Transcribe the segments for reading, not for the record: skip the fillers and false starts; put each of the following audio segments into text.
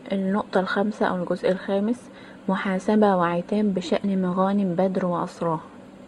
النقطة الخامسة أو الجزء الخامس: محاسبة وعتاب بشأن مغانم بدر وأسراه.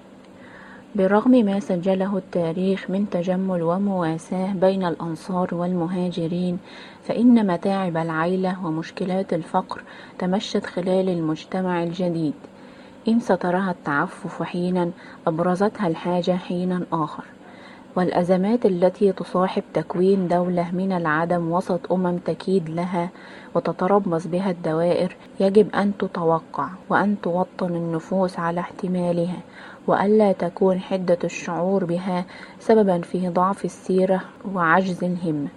برغم ما سجله التاريخ من تجمل ومواساة بين الأنصار والمهاجرين، فإن متاعب العيلة ومشكلات الفقر تمشت خلال المجتمع الجديد، إن سترها التعفف حينا أبرزتها الحاجة حينا آخر، والأزمات التي تصاحب تكوين دولة من العدم وسط تكيد لها وتتربص بها الدوائر يجب أن تتوقع وأن توطن النفوس على احتمالها، وألا تكون حدة الشعور بها سببا في ضعف السيرة وعجز الهمة.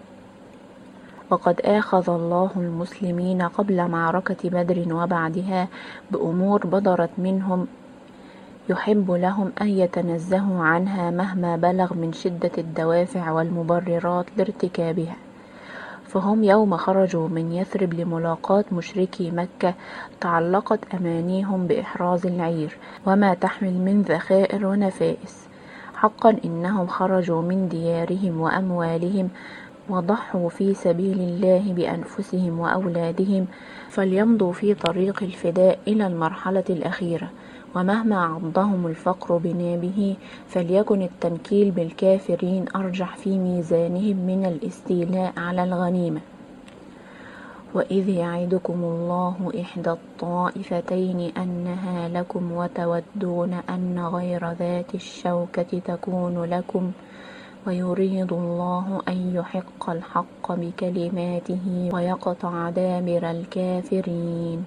وقد آخذ الله المسلمين قبل معركة بدر وبعدها بأمور بدرت منهم يحب لهم أن يتنزهوا عنها مهما بلغ من شدة الدوافع والمبررات لارتكابها. فهم يوم خرجوا من يثرب لملاقاة مشركي مكة تعلقت أمانيهم بإحراز العير وما تحمل من ذخائر ونفائس. حقا إنهم خرجوا من ديارهم وأموالهم وضحوا في سبيل الله بأنفسهم وأولادهم، فليمضوا في طريق الفداء إلى المرحلة الأخيرة، ومهما عضهم الفقر بنابه فليكن التنكيل بالكافرين أرجح في ميزانهم من الاستيلاء على الغنيمة. وإذ يعدكم الله إحدى الطائفتين أنها لكم وتودون أن غير ذات الشوكة تكون لكم ويريد الله أن يحق الحق بكلماته ويقطع دابر الكافرين.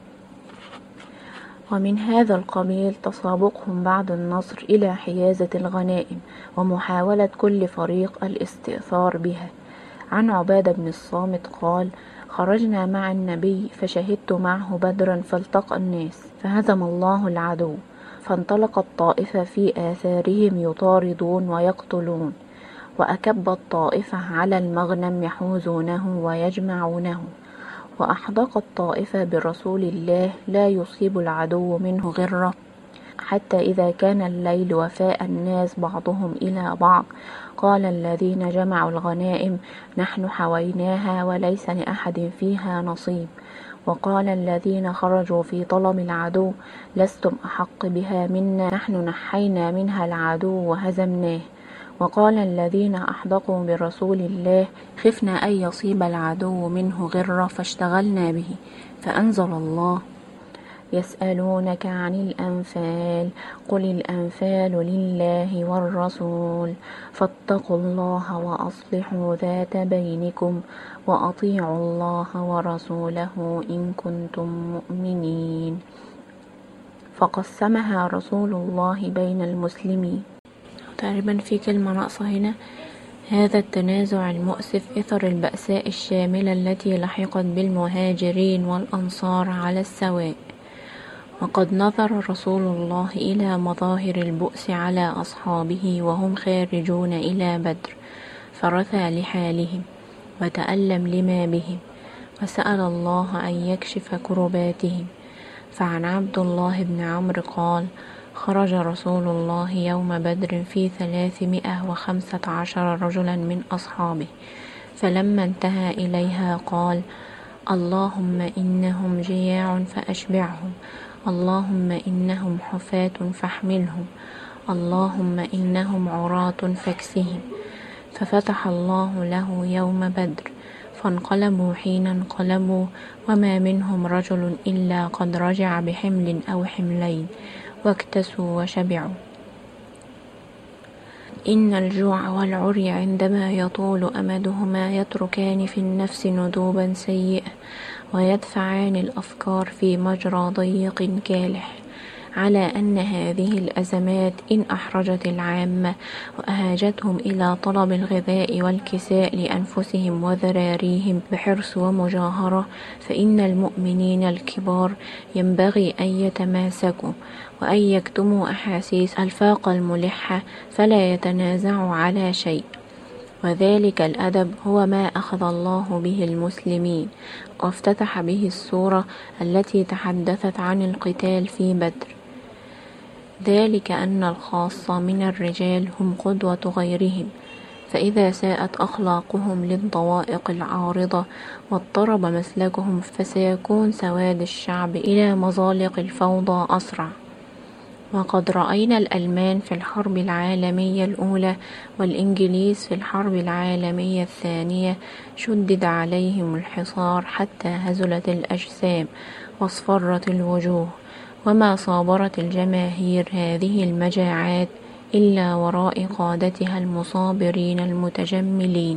ومن هذا القبيل تسابقهم بعد النصر إلى حيازة الغنائم ومحاولة كل فريق الاستئثار بها. عن عبادة بن الصامت قال: خرجنا مع النبي فشهدت معه بدرا فالتقى الناس فهزم الله العدو، فانطلقت طائفة في آثارهم يطاردون ويقتلون، وأكبت طائفة على المغنم يحوزونه ويجمعونه، وأحدقت طائفة برسول الله لا يصيب العدو منه غرة، حتى إذا كان الليل وفاء الناس بعضهم إلى بعض قال الذين جمعوا الغنائم: نحن حويناها وليس لأحد فيها نصيب. وقال الذين خرجوا في طلب العدو: لستم أحق بها منا، نحن نحينا منها العدو وهزمناه. وقال الذين أحدقوا برسول الله: خفنا أن يصيب العدو منه غرة فاشتغلنا به، فأنزل الله: يسألونك عن الأنفال قل الأنفال لله والرسول فاتقوا الله وأصلحوا ذات بينكم وأطيعوا الله ورسوله إن كنتم مؤمنين. فقسمها رسول الله بين المسلمين. تقريبا في كلمة ناقصة هنا: هذا التنازع المؤسف إثر البأساء الشاملة التي لحقت بالمهاجرين والأنصار على السواء. وقد نظر رسول الله إلى مظاهر البؤس على أصحابه وهم خارجون إلى بدر، فرثى لحالهم وتألم لما بهم، وسأل الله أن يكشف كرباتهم. فعن عبد الله بن عمرو قال: خرج رسول الله يوم بدر في 315 رجلا من أصحابه، فلما انتهى إليها قال: اللهم إنهم جياع فأشبعهم، اللهم إنهم حفاة فاحملهم، اللهم إنهم عراة فاكسهم. ففتح الله له يوم بدر، فانقلبوا حين انقلبوا، وما منهم رجل إلا قد رجع بحمل أو حملين، واكتسوا وشبعوا. إن الجوع والعري عندما يطول أمدهما يتركان في النفس ندوبا سيئة، ويدفعان الأفكار في مجرى ضيق كالح، على أن هذه الأزمات إن أحرجت العامة وأهاجتهم إلى طلب الغذاء والكساء لأنفسهم وذراريهم بحرص ومجاهرة، فإن المؤمنين الكبار ينبغي أن يتماسكوا وأن يكتموا أحاسيس الفاقة الملحة، فلا يتنازعوا على شيء. وذلك الأدب هو ما أخذ الله به المسلمين، وافتتح به السورة التي تحدثت عن القتال في بدر. ذلك أن الخاصة من الرجال هم قدوة غيرهم، فإذا ساءت أخلاقهم للضوائق العارضة واضطرب مسلكهم فسيكون سواد الشعب إلى مزالق الفوضى أسرع. وقد رأينا الألمان في الحرب العالمية الأولى والإنجليز في الحرب العالمية الثانية شدد عليهم الحصار حتى هزلت الأجسام واصفرت الوجوه، وما صابرت الجماهير هذه المجاعات إلا وراء قادتها المصابرين المتجملين.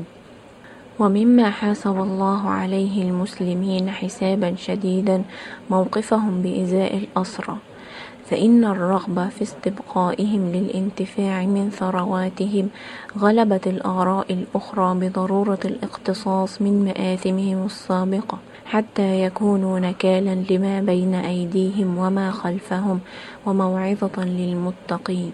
ومما حاسب الله عليه المسلمين حسابا شديدا موقفهم بإزاء الأسرى، فإن الرغبة في استبقائهم للانتفاع من ثرواتهم غلبت الآراء الأخرى بضرورة الاقتصاص من مآثمهم السابقة حتى يكونوا نكالا لما بين أيديهم وما خلفهم وموعظة للمتقين.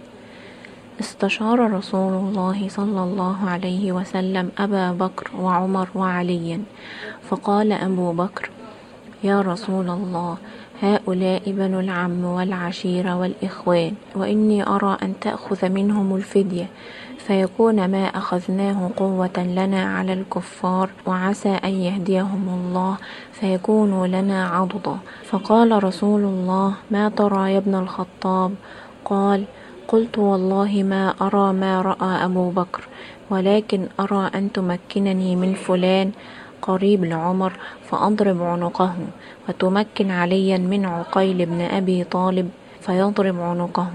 استشار رسول الله صلى الله عليه وسلم أبا بكر وعمر وعليا، فقال أبو بكر: يا رسول الله، هؤلاء بنو العم والعشيرة والإخوان، وإني أرى أن تأخذ منهم الفدية، فيكون ما أخذناه قوة لنا على الكفار، وعسى أن يهديهم الله فيكونوا لنا عضدا. فقال رسول الله: ما ترى يا ابن الخطاب؟ قال: قلت والله ما أرى ما رأى أبو بكر، ولكن أرى أن تمكنني من فلان قريب لعمر فأضرب عنقه، وتمكن عليا من عقيل بن أبي طالب فيضرب عنقه،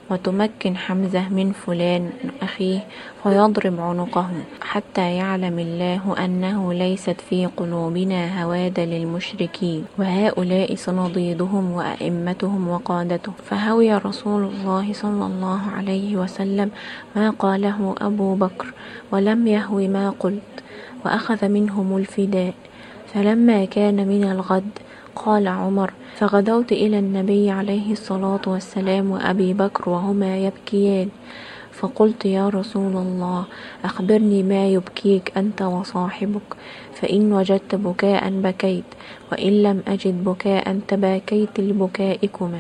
وتمكن حمزة من فلان أخيه فيضرب عنقه، حتى يعلم الله أنه ليست في قلوبنا هواد للمشركين، وهؤلاء صناديدهم وأئمتهم وقادته. فهوي رسول الله صلى الله عليه وسلم ما قاله أبو بكر، ولم يهوي ما قلت، وأخذ منهم الفداء. فلما كان من الغد قال عمر: فغدوت إلى النبي عليه الصلاة والسلام وأبي بكر وهما يبكيان، فقلت: يا رسول الله، أخبرني ما يبكيك أنت وصاحبك، فإن وجدت بكاء بكيت، وإن لم أجد بكاء تباكيت لبكائكما.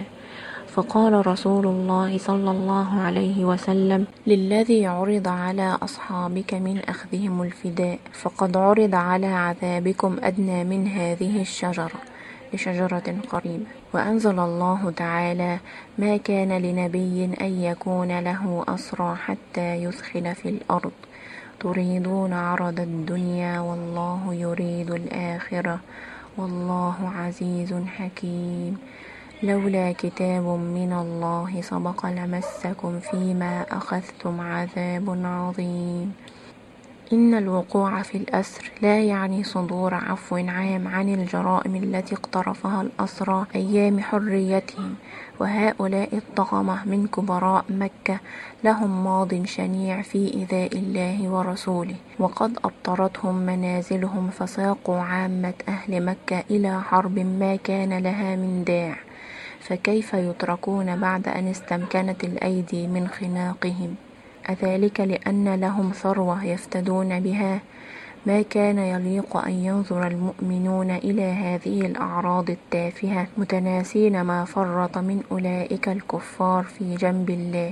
فقال رسول الله صلى الله عليه وسلم: للذي عرض على أصحابك من أخذهم الفداء فقد عرض على عذابكم أدنى من هذه الشجرة لشجرة قريبة. وأنزل الله تعالى: ما كان لنبي أن يكون له أسرى حتى يثخن في الأرض تريدون عرض الدنيا والله يريد الآخرة والله عزيز حكيم. لولا كتاب من الله سبق لمسكم فيما أخذتم عذاب عظيم. إن الوقوع في الأسر لا يعني صدور عفو عام عن الجرائم التي اقترفها الأسرى أيام حريتهم، وهؤلاء الطغمة من كبراء مكة لهم ماض شنيع في إيذاء الله ورسوله، وقد أبطرتهم منازلهم فساقوا عامة أهل مكة إلى حرب ما كان لها من داع، فكيف يتركون بعد أن استمكنت الأيدي من خناقهم؟ أذلك لأن لهم ثروة يفتدون بها؟ ما كان يليق أن ينظر المؤمنون إلى هذه الأعراض التافهة متناسين ما فرط من أولئك الكفار في جنب الله.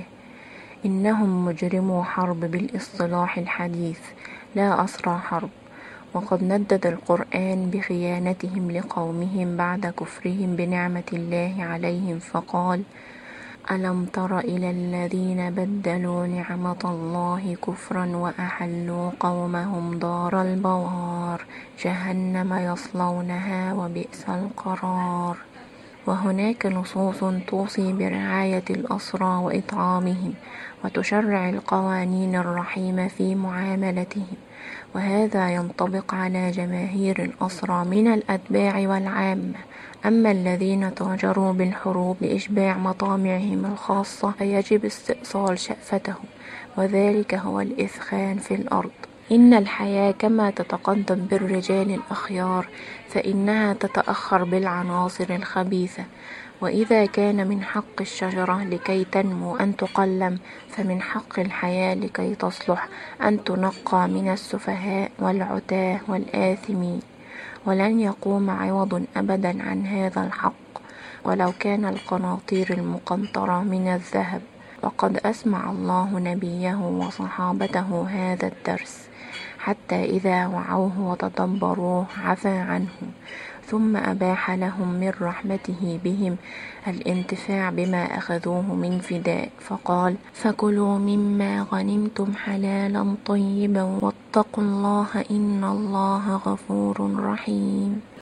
إنهم مجرمو حرب بالاصطلاح الحديث، لا أسرى حرب. وقد ندد القرآن بخيانتهم لقومهم بعد كفرهم بنعمة الله عليهم فقال: ألم تر إلى الذين بدلوا نعمة الله كفرا وأحلوا قومهم دار البوار جهنم يصلونها وبئس القرار. وهناك نصوص توصي برعاية الأسرى وإطعامهم، وتشرع القوانين الرحيمة في معاملتهم، وهذا ينطبق على جماهير الأسرى من الأتباع والعامة. أما الذين تاجروا بالحروب لإشباع مطامعهم الخاصة فيجب استئصال شأفتهم، وذلك هو الإثخان في الأرض. إن الحياة كما تتقدم بالرجال الأخيار فإنها تتأخر بالعناصر الخبيثة، وإذا كان من حق الشجرة لكي تنمو أن تقلم، فمن حق الحياة لكي تصلح أن تنقى من السفهاء والعتاة والآثمين، ولن يقوم عوض أبدا عن هذا الحق ولو كان القناطير المقنطرة من الذهب. وقد أسمع الله نبيه وصحابته هذا الدرس حتى إذا وعوه وتدبروه عفى عنه، ثم أباح لهم من رحمته بهم الانتفاع بما أخذوه من فداء، فقال: فكلوا مما غنمتم حلالا طيبا واتقوا الله إن الله غفور رحيم.